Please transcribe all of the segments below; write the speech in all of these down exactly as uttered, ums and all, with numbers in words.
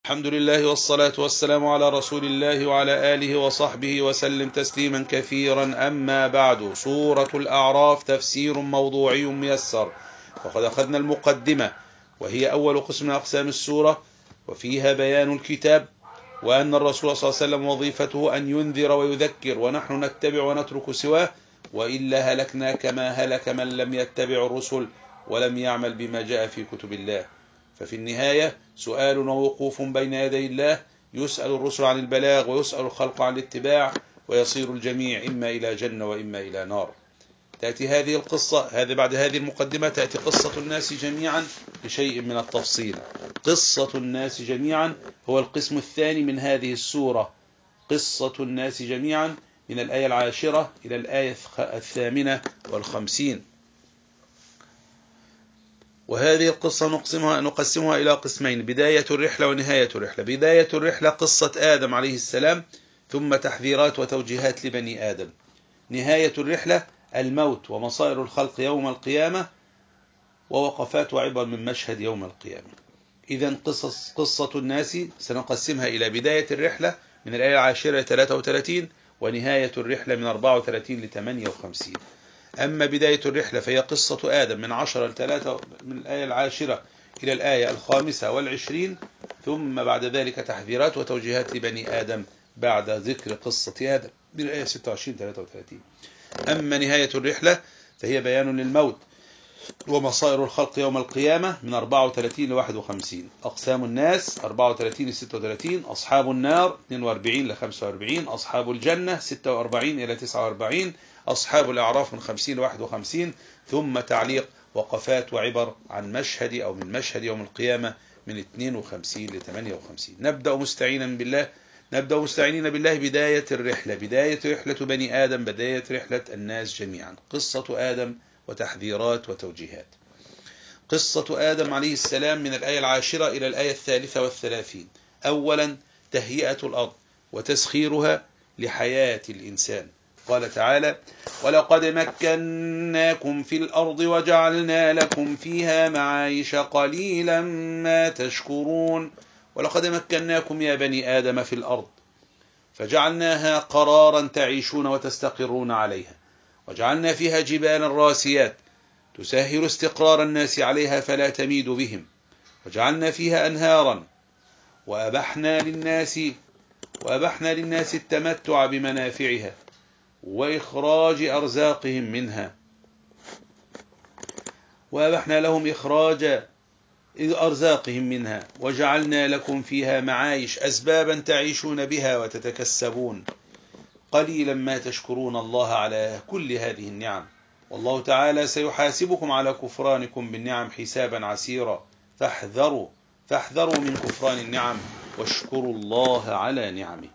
الحمد لله والصلاة والسلام على رسول الله وعلى آله وصحبه وسلم تسليما كثيرا. أما بعد، سورة الأعراف تفسير موضوعي ميسر. وقد أخذنا المقدمة وهي أول قسم من أقسام السورة، وفيها بيان الكتاب، وأن الرسول صلى الله عليه وسلم وظيفته أن ينذر ويذكر، ونحن نتبع ونترك سواه، وإلا هلكنا كما هلك من لم يتبع الرسل ولم يعمل بما جاء في كتب الله. ففي النهاية سؤال ووقوف بين يدي الله، يسأل الرسل عن البلاغ ويسأل الخلق عن الاتباع، ويصير الجميع إما إلى جنة وإما إلى نار. تأتي هذه القصة هذه بعد هذه المقدمة تأتي قصة الناس جميعا بشيء من التفصيل. قصة الناس جميعا هو القسم الثاني من هذه السورة. قصة الناس جميعا من الآية العاشرة إلى الآية الثامنة والخمسين. وهذه القصة نقسمها, نقسمها إلى قسمين: بداية الرحلة ونهاية الرحلة. بداية الرحلة قصة آدم عليه السلام، ثم تحذيرات وتوجيهات لبني آدم. نهاية الرحلة الموت ومصائر الخلق يوم القيامة، ووقفات وعبر من مشهد يوم القيامة. إذن قصص قصة الناس سنقسمها إلى بداية الرحلة من الآية العاشرة ثلاثة وثلاثين، ونهاية الرحلة من أربعة وثلاثين لثمانية وخمسين. أما بداية الرحلة فهي قصة آدم من عشرة لثلاثة، من الآية العاشرة إلى الآية الخامسة والعشرين، ثم بعد ذلك تحذيرات وتوجيهات لبني آدم بعد ذكر قصة آدم من الآية ستة وعشرين ثلاثة وثلاثين. أما نهاية الرحلة فهي بيان للموت ومصائر الخلق يوم القيامة من أربعة وثلاثين ل واحد وخمسين. أقسام الناس أربعة وثلاثين ل ستة وثلاثين. أصحاب النار اثنين وأربعين ل خمسة وأربعين. أصحاب الجنة ستة وأربعين إلى تسعة وأربعين. أصحاب الأعراف من خمسين ل واحد وخمسين. ثم تعليق وقفات وعبر عن مشهد أو من مشهد يوم القيامة من اثنين وخمسين ل ثمانية وخمسين. نبدأ مستعينا بالله نبدأ مستعينين بالله بداية الرحلة، بداية رحلة بني آدم، بداية رحلة الناس جميعا. قصة آدم وتحذيرات وتوجيهات. قصة آدم عليه السلام من الآية العاشرة إلى الآية الثالثة والثلاثين. أولا تهيئة الأرض وتسخيرها لحياة الإنسان. قال تعالى: ولقد مكناكم في الأرض وجعلنا لكم فيها معايش قليلا ما تشكرون. ولقد مكناكم يا بني آدم في الأرض فجعلناها قرارا تعيشون وتستقرون عليها، وجعلنا فيها جبالا راسيات تسهل استقرار الناس عليها فلا تميد بهم، وجعلنا فيها أنهارا، وأبحنا للناس وأبحنا للناس التمتع بمنافعها وإخراج أرزاقهم منها وأبحنا لهم إخراج أرزاقهم منها وجعلنا لكم فيها معايش أسبابا تعيشون بها وتتكسبون. قليلا ما تشكرون الله على كل هذه النعم، والله تعالى سيحاسبكم على كفرانكم بالنعم حسابا عسيرا. فاحذروا فاحذروا من كفران النعم واشكروا الله على نعمه.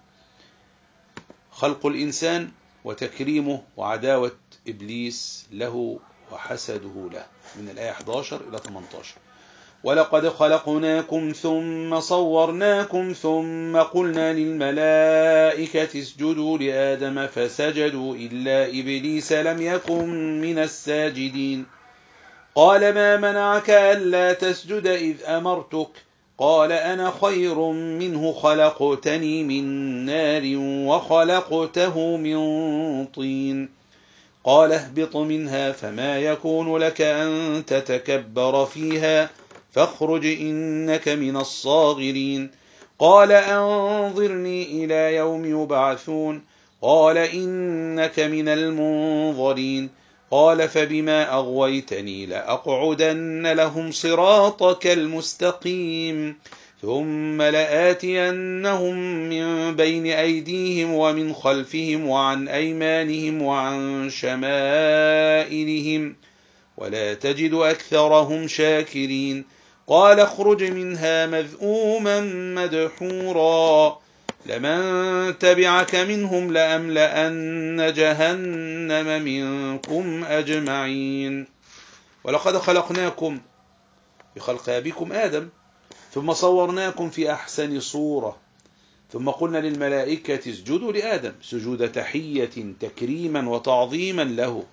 خلق الإنسان وتكريمه وعداوة إبليس له وحسده له من الآية أحد عشر إلى ثمانية عشر. ولقد خلقناكم ثم صورناكم ثم قلنا للملائكة اسجدوا لآدم فسجدوا إلا إبليس لم يكن من الساجدين. قال: ما منعك ألا تسجد إذ أمرتك؟ قال: أنا خير منه، خلقتني من نار وخلقته من طين. قال: اهبط منها فما يكون لك أن تتكبر فيها فاخرج إنك من الصاغرين. قال: أنظرني إلى يوم يبعثون. قال: إنك من المنظرين. قال: فبما أغويتني لأقعدن لهم صراطك المستقيم ثم لآتينهم من بين أيديهم ومن خلفهم وعن أيمانهم وعن شمائلهم ولا تجد أكثرهم شاكرين. قال: اخرج منها مذءوما مدحورا لمن تبعك منهم لأملأن جهنم منكم أجمعين. ولقد خلقناكم بخلق أبيكم آدم ثم صورناكم في أحسن صورة ثم قلنا للملائكة اسجدوا لآدم سجود تحية تكريما وتعظيما له،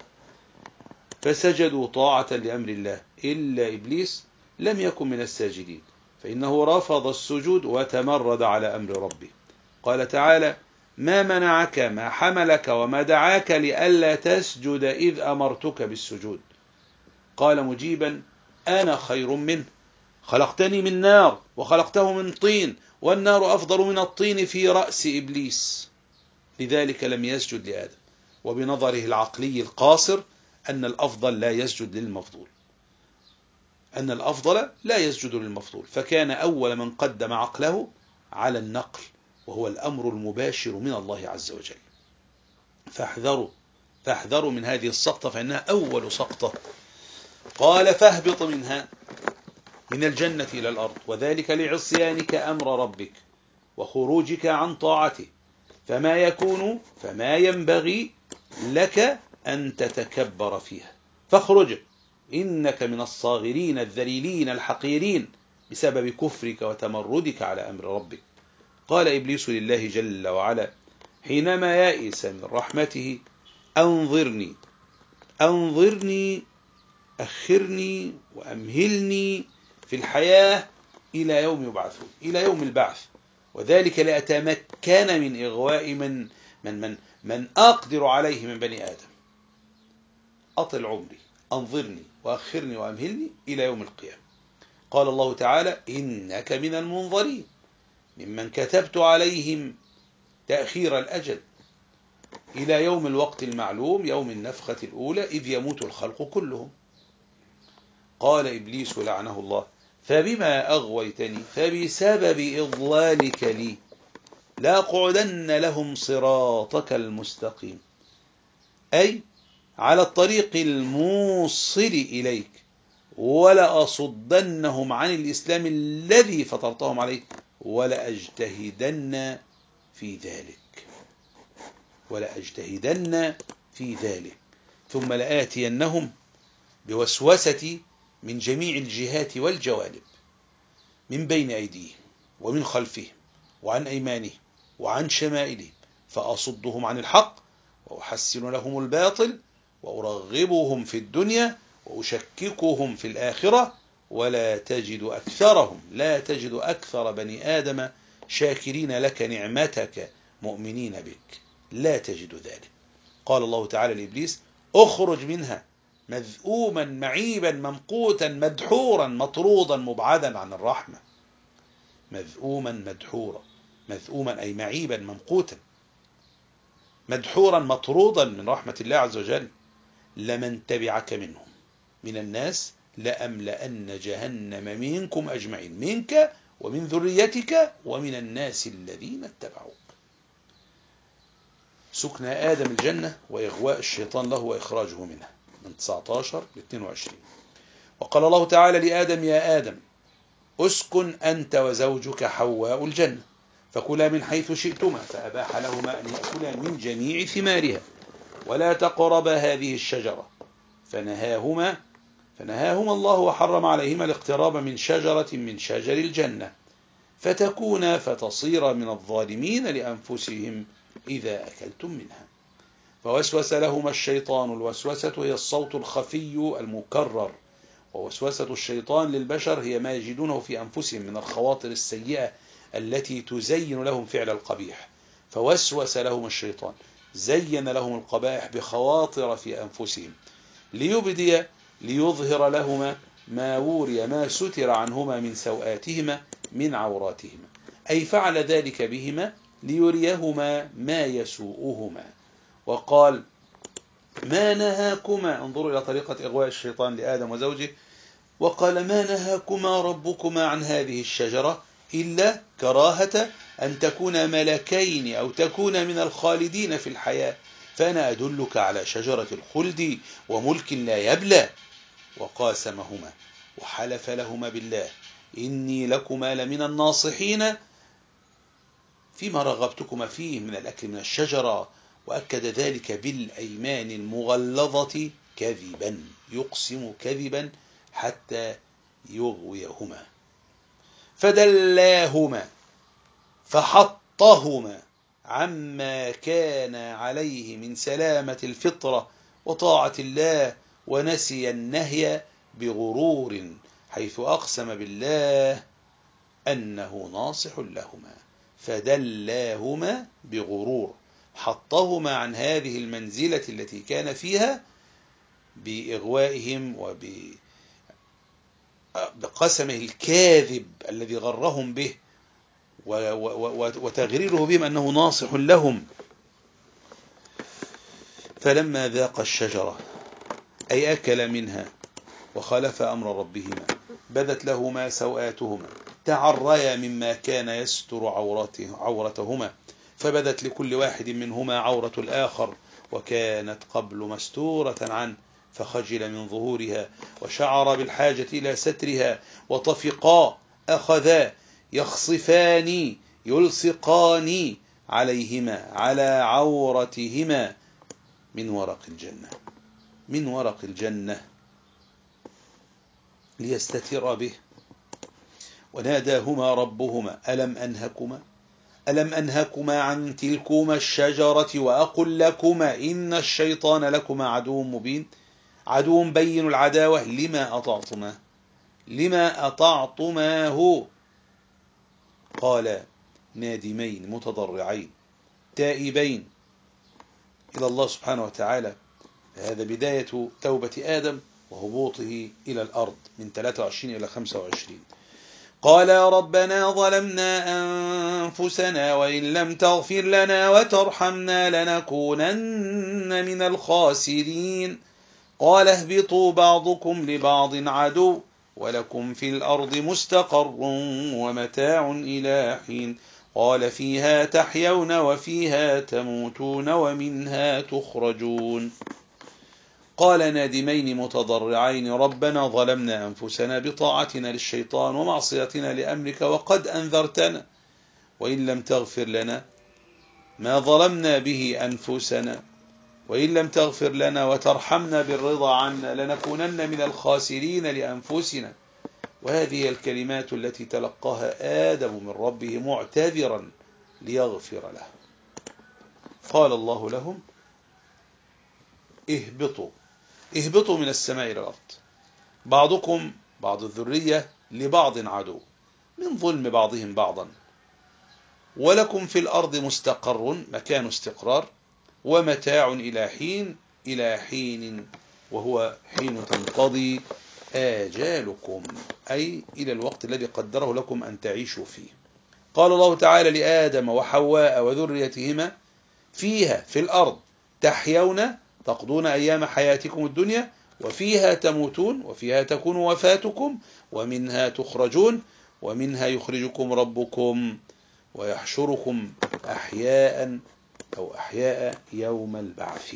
فسجدوا طاعة لأمر الله إلا إبليس لم يكن من الساجدين. فإنه رفض السجود وتمرد على أمر ربه. قال تعالى: ما منعك ما حملك وما دعاك لئلا تسجد إذ أمرتك بالسجود؟ قال مجيبا: أنا خير منه، خلقتني من نار وخلقته من طين، والنار أفضل من الطين في رأس إبليس، لذلك لم يسجد لآدم. وبنظره العقلي القاصر أن الأفضل لا يسجد للمفضول، أن الأفضل لا يسجد للمفضول، فكان أول من قدم عقله على النقل، وهو الأمر المباشر من الله عز وجل. فاحذروا فاحذروا من هذه السقطة، فإنها أول سقطة. قال: فاهبط منها، من الجنة إلى الأرض، وذلك لعصيانك أمر ربك وخروجك عن طاعته، فما يكون فما ينبغي لك أن تتكبر فيها، فاخرج إنك من الصاغرين الذليلين الحقيرين بسبب كفرك وتمردك على أمر ربك. قال إبليس لله جل وعلا حينما يئس من رحمته: أنظرني أنظرني أخرني وأمهلني في الحياة إلى يوم يبعثون، إلى يوم البعث، وذلك لأتمكن من إغواء من من من من أقدر عليه من بني آدم. أطل عمري، أنظرني وأخرني وأمهلني إلى يوم القيامة. قال الله تعالى: إنك من المنظرين ممن كتبت عليهم تأخير الأجل إلى يوم الوقت المعلوم، يوم النفخة الأولى، إذ يموت الخلق كلهم. قال إبليس لعنه الله: فبما أغويتني فبسبب إضلالك لي لأقعدن لهم صراطك المستقيم، أي على الطريق الموصل إليك، ولأصدنهم عن الإسلام الذي فطرتهم عليه، ولأجتهدن في ذلك ولأجتهدن في ذلك ثم لآتينهم بوسوسة من جميع الجهات والجوانب، من بين أيديهم ومن خلفهم وعن أيمانهم وعن شمائلهم، فأصدهم عن الحق وأحسن لهم الباطل وأرغبهم في الدنيا وأشككهم في الآخرة، ولا تجد أكثرهم لا تجد أكثر بني آدم شاكرين لك نعمتك مؤمنين بك، لا تجد ذلك. قال الله تعالى لإبليس: اخرج منها مذءوما معيبا ممقوتا مدحورا مطرودا مبعدا عن الرحمة. مذءوما مدحورا، مذءوما أي معيبا ممقوتا، مدحورا مطرودا من رحمة الله عز وجل. لمن تبعك منهم من الناس لأملأن جهنم منكم أجمعين، منك ومن ذريتك ومن الناس الذين اتبعوك. سكن آدم الجنة وإغواء الشيطان له وإخراجه منها، من تسعة عشر ل اثنين وعشرين. وقال الله تعالى لآدم: يا آدم أسكن أنت وزوجك حواء الجنة، فكلا من حيث شئتما، فأباح لهما أن يأكلا من جميع ثمارها، ولا تقربا هذه الشجرة، فنهاهما فنهاهما الله وحرم عليهما الاقتراب من شجرة من شجر الجنة، فتكونا فتصير من الظالمين لأنفسهم إذا أكلتم منها. فوسوس لهما الشيطان، الوسوسة هي الصوت الخفي المكرر، ووسوسة الشيطان للبشر هي ما يجدونه في أنفسهم من الخواطر السيئة التي تزين لهم فعل القبيح. فوسوس لهم الشيطان، زين لهم القبائح بخواطر في أنفسهم، ليبدي ليظهر لهما ما وري ما ستر عنهما من سوآتهما من عوراتهما، أي فعل ذلك بهما ليريهما ما يسوءهما. وقال: ما نهاكما، انظروا إلى طريقة إغواء الشيطان لآدم وزوجه، وقال: ما نهاكما ربكما عن هذه الشجرة إلا كراهة أن تكونا ملكين أو تكونا من الخالدين في الحياة، فأنا أدلك على شجرة الخلد وملك لا يبلى. وقاسمهما وحلف لهما بالله إني لكما لمن الناصحين فيما رغبتكما فيه من الأكل من الشجرة، وأكد ذلك بالأيمان المغلظة كذبا، يقسم كذبا حتى يغويهما. فدلاهما فحطهما عما كان عليه من سلامة الفطرة وطاعة الله، ونسي النهي بغرور، حيث أقسم بالله أنه ناصح لهما، فدلاهما بغرور، حطهما عن هذه المنزلة التي كان فيها بإغوائهم وبقسمه الكاذب الذي غرهم به وتغريره بهم أنه ناصح لهم. فلما ذاق الشجرة أي أكل منها وخالف أمر ربهما بدت لهما سوآتهما، تعريا مما كان يستر عورته عورتهما، فبدت لكل واحد منهما عورة الآخر، وكانت قبل مستورة عنه فخجل من ظهورها وشعر بالحاجة إلى سترها، وطفقا أخذا يخصفان يلصقان عليهما على عورتهما من ورق الجنة من ورق الجنة ليستتر به. وناداهما ربهما ألم أنهكما ألم أنهكما عن تلكما الشجرة وأقل لكما إن الشيطان لكما عدو مبين، عدو بين العداوة لما أطعتما لما أطعتماه. قال نادمين متضرعين تائبين إلى الله سبحانه وتعالى. هذا بداية توبة آدم وهبوطه إلى الأرض من ثلاثة وعشرين إلى خمسة وعشرين. قال يا ربنا ظلمنا أنفسنا وإن لم تغفر لنا وترحمنا لنكونن من الخاسرين. قال اهبطوا بعضكم لبعض عدو ولكم في الأرض مستقر ومتاع إلى حين. قال فيها تحيون وفيها تموتون ومنها تخرجون. قال نادمين متضرعين ربنا ظلمنا أنفسنا بطاعتنا للشيطان ومعصيتنا لأمرك وقد أنذرتنا وإن لم تغفر لنا ما ظلمنا به أنفسنا وإن لم تغفر لنا وترحمنا بالرضا عنا لنكونن من الخاسرين لأنفسنا. وهذه الكلمات التي تلقاها آدم من ربه معتذرا ليغفر له. قال الله لهم اهبطوا اهبطوا من السماء إلى الأرض بعضكم بعض الذرية لبعض عدو من ظلم بعضهم بعضا، ولكم في الأرض مستقر مكان استقرار ومتاع إلى حين إلى حين وهو حين تنقضي آجالكم أي إلى الوقت الذي قدره لكم أن تعيشوا فيه. قال الله تعالى لآدم وحواء وذريتهما فيها في الأرض تحيون تقضون أيام حياتكم الدنيا وفيها تموتون وفيها تكون وفاتكم ومنها تخرجون ومنها يخرجكم ربكم ويحشركم أحياء أو أحياء يوم البعث.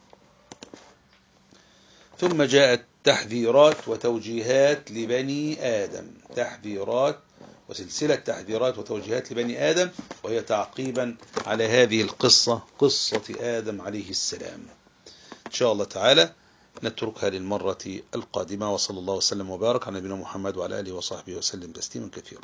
ثم جاءت تحذيرات وتوجيهات لبني آدم، تحذيرات وسلسلة تحذيرات وتوجيهات لبني آدم، وهي تعقيبا على هذه القصة قصة آدم عليه السلام. إن شاء الله تعالى نتركها للمرة القادمة، وصلى الله وسلم وبارك على نبينا محمد وعلى آله وصحبه وسلم تسليما كثيرا.